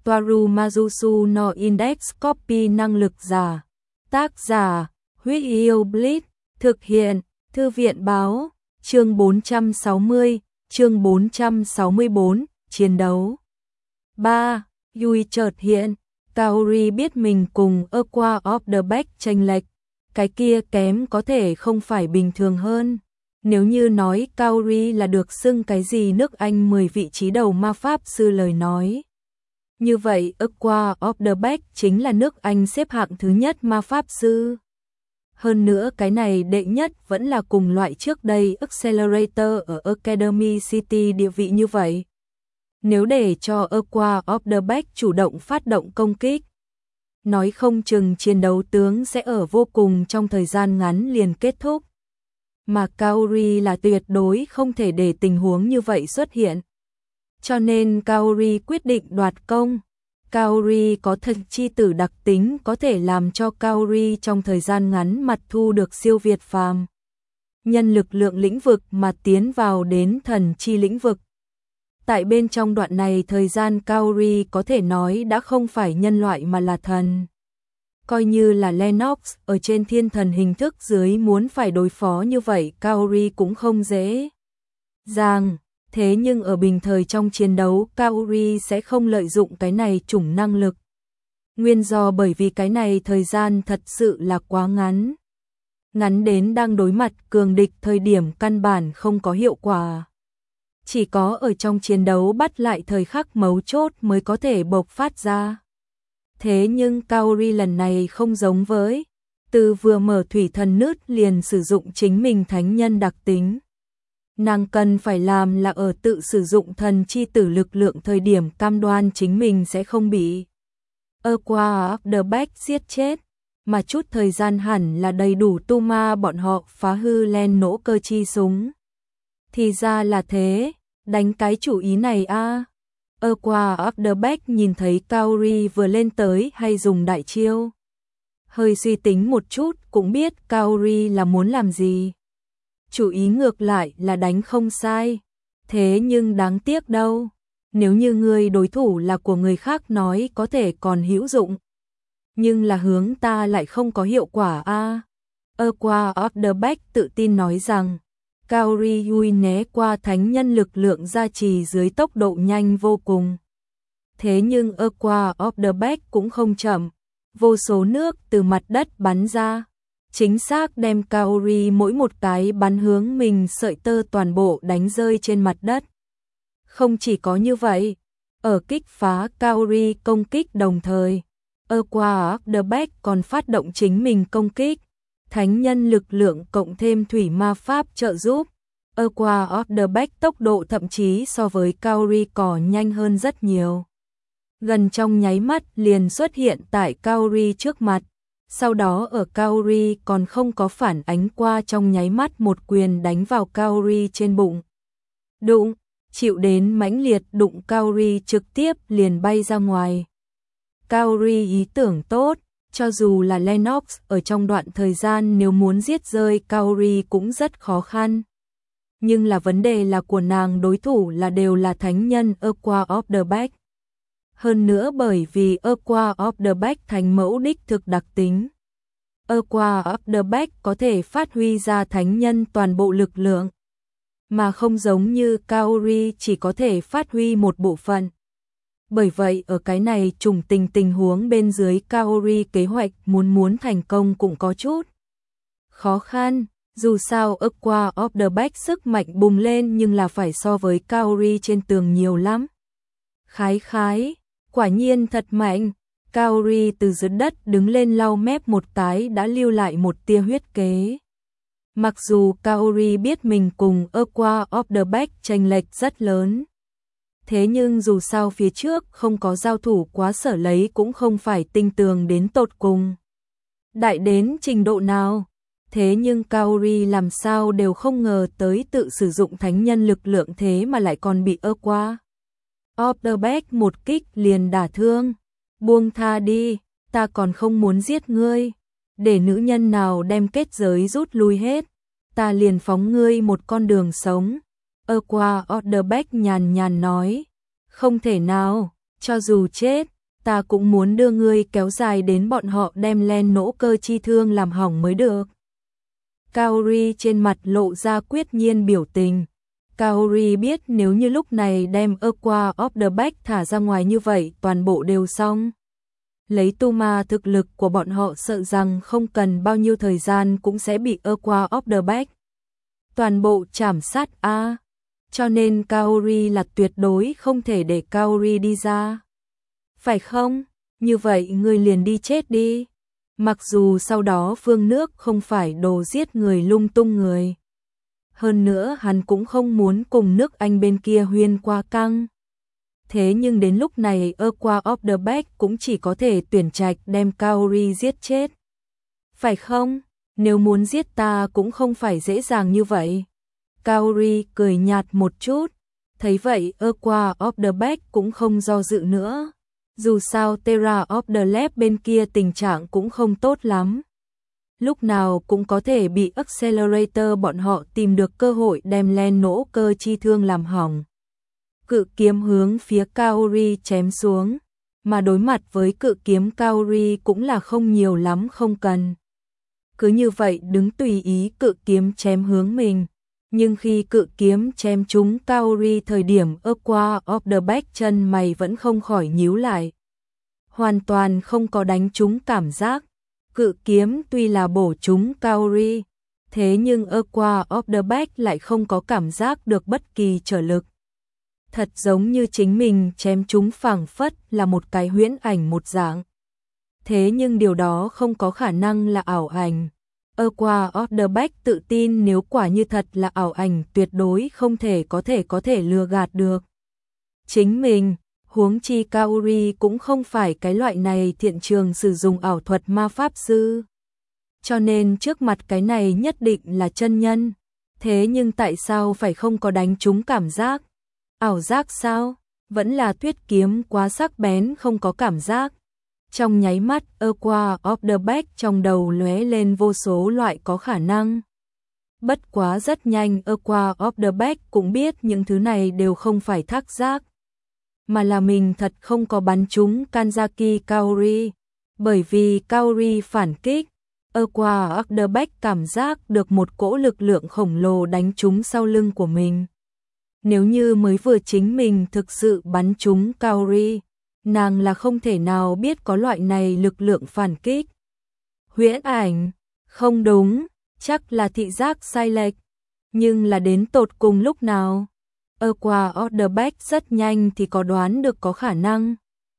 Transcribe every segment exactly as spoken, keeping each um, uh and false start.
Toaru Majusu no Index Copy năng lực giả. Tác giả, Huyết Yêu Blitz, thực hiện, Thư viện báo, chương bốn trăm sáu mươi, chương bốn trăm sáu mươi bốn, chiến đấu. ba. Yui chợt hiện, Kaori biết mình cùng Aqua of the Back chênh lệch, cái kia kém có thể không phải bình thường hơn. Nếu như nói Kaori là được xưng cái gì nước Anh mười vị trí đầu ma pháp sư lời nói. Như vậy Aqua of the Back chính là nước Anh xếp hạng thứ nhất ma pháp sư. Hơn nữa cái này đệ nhất vẫn là cùng loại trước đây Accelerator ở Academy City địa vị như vậy. Nếu để cho Aqua of the Back chủ động phát động công kích, nói không chừng chiến đấu tướng sẽ ở vô cùng trong thời gian ngắn liền kết thúc. Mà Kaori là tuyệt đối không thể để tình huống như vậy xuất hiện. Cho nên Kaori quyết định đoạt công. Kaori có thần chi tử đặc tính có thể làm cho Kaori trong thời gian ngắn mặt thu được siêu việt phàm. Nhân lực lượng lĩnh vực mà tiến vào đến thần chi lĩnh vực. Tại bên trong đoạn này thời gian Kaori có thể nói đã không phải nhân loại mà là thần. Coi như là Lennox ở trên thiên thần hình thức dưới muốn phải đối phó như vậy Kaori cũng không dễ dàng. Thế nhưng ở bình thời trong chiến đấu Kaori sẽ không lợi dụng cái này chủng năng lực. Nguyên do bởi vì cái này thời gian thật sự là quá ngắn. Ngắn đến đang đối mặt cường địch thời điểm căn bản không có hiệu quả. Chỉ có ở trong chiến đấu bắt lại thời khắc mấu chốt mới có thể bộc phát ra. Thế nhưng Kaori lần này không giống với, từ vừa mở thủy thần nứt liền sử dụng chính mình thánh nhân đặc tính. Nàng cần phải làm là ở tự sử dụng thần chi tử lực lượng thời điểm cam đoan chính mình sẽ không bị Aqua of the Back giết chết, mà chút thời gian hẳn là đầy đủ tu ma bọn họ phá hư len nỗ cơ chi súng. Thì ra là thế, đánh cái chủ ý này a. À. Aqua of the Back nhìn thấy Kaori vừa lên tới hay dùng đại chiêu. Hơi suy tính một chút cũng biết Kaori là muốn làm gì. Chủ ý ngược lại là đánh không sai. Thế nhưng đáng tiếc đâu. Nếu như người đối thủ là của người khác nói có thể còn hữu dụng. Nhưng là hướng ta lại không có hiệu quả a. À. Aqua of the Back tự tin nói rằng Kaori Yui né qua thánh nhân lực lượng gia trì dưới tốc độ nhanh vô cùng. Thế nhưng Aqua of the Back cũng không chậm. Vô số nước từ mặt đất bắn ra. Chính xác đem Kaori mỗi một cái bắn hướng mình sợi tơ toàn bộ đánh rơi trên mặt đất. Không chỉ có như vậy, ở kích phá Kaori công kích đồng thời, Aqua of the Back còn phát động chính mình công kích. Thánh nhân lực lượng cộng thêm thủy ma pháp trợ giúp. Aqua of the Back tốc độ thậm chí so với Kaori còn nhanh hơn rất nhiều. Gần trong nháy mắt liền xuất hiện tại Kaori trước mặt. Sau đó ở Kaori còn không có phản ánh qua trong nháy mắt một quyền đánh vào Kaori trên bụng. Đụng, chịu đến mãnh liệt đụng Kaori trực tiếp liền bay ra ngoài. Kaori ý tưởng tốt, cho dù là Lennox ở trong đoạn thời gian nếu muốn giết rơi Kaori cũng rất khó khăn. Nhưng là vấn đề là của nàng đối thủ là đều là thánh nhân Aqua of the Back. Hơn nữa bởi vì Aqua of the Back thành mẫu đích thực đặc tính. Aqua of the Back có thể phát huy ra thánh nhân toàn bộ lực lượng. Mà không giống như Kaori chỉ có thể phát huy một bộ phận. Bởi vậy ở cái này trùng tình tình huống bên dưới Kaori kế hoạch muốn muốn thành công cũng có chút khó khăn. Dù sao Aqua of the Back sức mạnh bùng lên nhưng là phải so với Kaori trên tường nhiều lắm. Khái khái, quả nhiên thật mạnh. Kaori từ dưới đất đứng lên lau mép một cái đã lưu lại một tia huyết kế. Mặc dù Kaori biết mình cùng Aqua of the Back chênh lệch rất lớn. Thế nhưng dù sao phía trước không có giao thủ quá sở lấy cũng không phải tinh tường đến tột cùng. Đại đến trình độ nào? Thế nhưng Kaori làm sao đều không ngờ tới tự sử dụng thánh nhân lực lượng thế mà lại còn bị Aqua of the Back một kích liền đả thương. Buông tha đi, ta còn không muốn giết ngươi. Để nữ nhân nào đem kết giới rút lui hết, ta liền phóng ngươi một con đường sống. Aqua of the Back nhàn nhàn nói, không thể nào, cho dù chết, ta cũng muốn đưa ngươi kéo dài đến bọn họ đem len nỗ cơ chi thương làm hỏng mới được. Kaori trên mặt lộ ra quyết nhiên biểu tình. Kaori biết nếu như lúc này đem Aqua of the Back thả ra ngoài như vậy toàn bộ đều xong. Lấy tu ma thực lực của bọn họ sợ rằng không cần bao nhiêu thời gian cũng sẽ bị Aqua of the Back toàn bộ chảm sát a. Cho nên Kaori là tuyệt đối không thể để Kaori đi ra. Phải không? Như vậy ngươi liền đi chết đi. Mặc dù sau đó Phương Nước không phải đồ giết người lung tung người. Hơn nữa hắn cũng không muốn cùng nước Anh bên kia huyên qua căng. Thế nhưng đến lúc này Aqua of the Back cũng chỉ có thể tuyển trạch đem Kaori giết chết. Phải không? Nếu muốn giết ta cũng không phải dễ dàng như vậy. Kaori cười nhạt một chút. Thấy vậy Aqua of the Back cũng không do dự nữa. Dù sao Terra of the Lab bên kia tình trạng cũng không tốt lắm. Lúc nào cũng có thể bị Accelerator bọn họ tìm được cơ hội đem len nỗ cơ chi thương làm hỏng. Cự kiếm hướng phía Kaori chém xuống, mà đối mặt với cự kiếm Kaori cũng là không nhiều lắm không cần. Cứ như vậy đứng tùy ý cự kiếm chém hướng mình, nhưng khi cự kiếm chém trúng Kaori thời điểm Aqua of the Back chân mày vẫn không khỏi nhíu lại. Hoàn toàn không có đánh trúng cảm giác. Cự kiếm tuy là bổ trúng Kaori, thế nhưng Aqua of the Back lại không có cảm giác được bất kỳ trở lực. Thật giống như chính mình chém trúng phảng phất là một cái huyễn ảnh một dạng. Thế nhưng điều đó không có khả năng là ảo ảnh. Aqua of the Back tự tin nếu quả như thật là ảo ảnh tuyệt đối không thể có thể có thể lừa gạt được chính mình. Huống chi Kaori cũng không phải cái loại này thiện trường sử dụng ảo thuật ma pháp sư. Cho nên trước mặt cái này nhất định là chân nhân. Thế nhưng tại sao phải không có đánh trúng cảm giác? Ảo giác sao? Vẫn là tuyết kiếm quá sắc bén không có cảm giác. Trong nháy mắt Aqua of the Back trong đầu lóe lên vô số loại có khả năng. Bất quá rất nhanh Aqua of the Back cũng biết những thứ này đều không phải thác giác. Mà là mình thật không có bắn trúng Kanzaki Kaori. Bởi vì Kaori phản kích, Aqua of the Back cảm giác được một cỗ lực lượng khổng lồ đánh trúng sau lưng của mình. Nếu như mới vừa chính mình thực sự bắn trúng Kaori, nàng là không thể nào biết có loại này lực lượng phản kích. Huyễn ảnh, không đúng, chắc là thị giác sai lệch. Nhưng là đến tột cùng lúc nào? Aqua of the Back rất nhanh thì có đoán được có khả năng.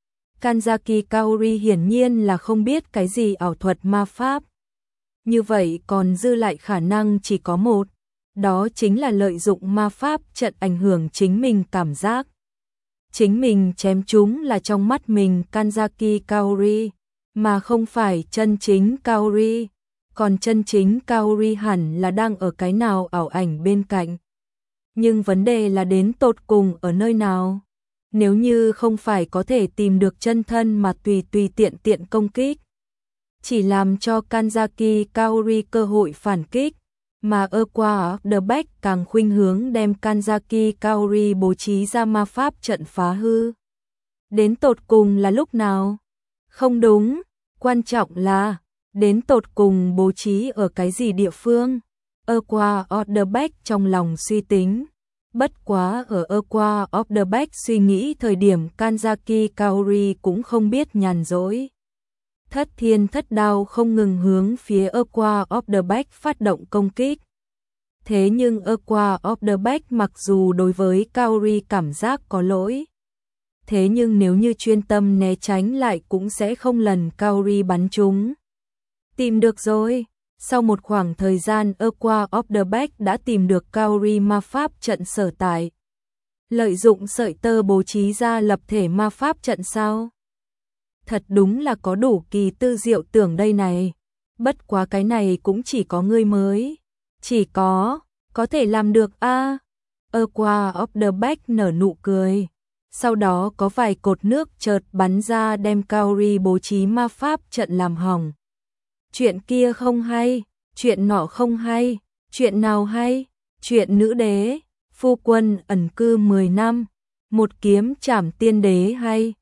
Kanzaki Kaori hiển nhiên là không biết cái gì ảo thuật ma pháp. Như vậy còn dư lại khả năng chỉ có một. Đó chính là lợi dụng ma pháp trận ảnh hưởng chính mình cảm giác. Chính mình chém chúng là trong mắt mình Kanzaki Kaori, mà không phải chân chính Kaori. Còn chân chính Kaori hẳn là đang ở cái nào ảo ảnh bên cạnh. Nhưng vấn đề là đến tột cùng ở nơi nào? Nếu như không phải có thể tìm được chân thân mà tùy tùy tiện tiện công kích, chỉ làm cho Kanzaki Kaori cơ hội phản kích, mà Aqua of the Back càng khuynh hướng đem Kanzaki Kaori bố trí ra ma pháp trận phá hư. Đến tột cùng là lúc nào? Không đúng, quan trọng là đến tột cùng bố trí ở cái gì địa phương? Aqua of the Back trong lòng suy tính. Bất quá ở Aqua of the Back suy nghĩ thời điểm Kanzaki Kaori cũng không biết nhàn rỗi. Thất thiên thất đao không ngừng hướng phía Aqua of the Back phát động công kích. Thế nhưng Aqua of the Back mặc dù đối với Kaori cảm giác có lỗi. Thế nhưng nếu như chuyên tâm né tránh lại cũng sẽ không lần Kaori bắn trúng. Tìm được rồi. Sau một khoảng thời gian Aqua of the Back đã tìm được Kaori ma pháp trận sở tại. Lợi dụng sợi tơ bố trí ra lập thể ma pháp trận sao? Thật đúng là có đủ kỳ tư diệu tưởng đây này. Bất quá cái này cũng chỉ có ngươi mới. Chỉ có, có thể làm được a. À? Aqua of the Back nở nụ cười. Sau đó có vài cột nước chợt bắn ra đem Kaori bố trí ma pháp trận làm hỏng. Chuyện kia không hay, chuyện nọ không hay, chuyện nào hay, chuyện nữ đế, phu quân ẩn cư mười năm, một kiếm trảm tiên đế hay,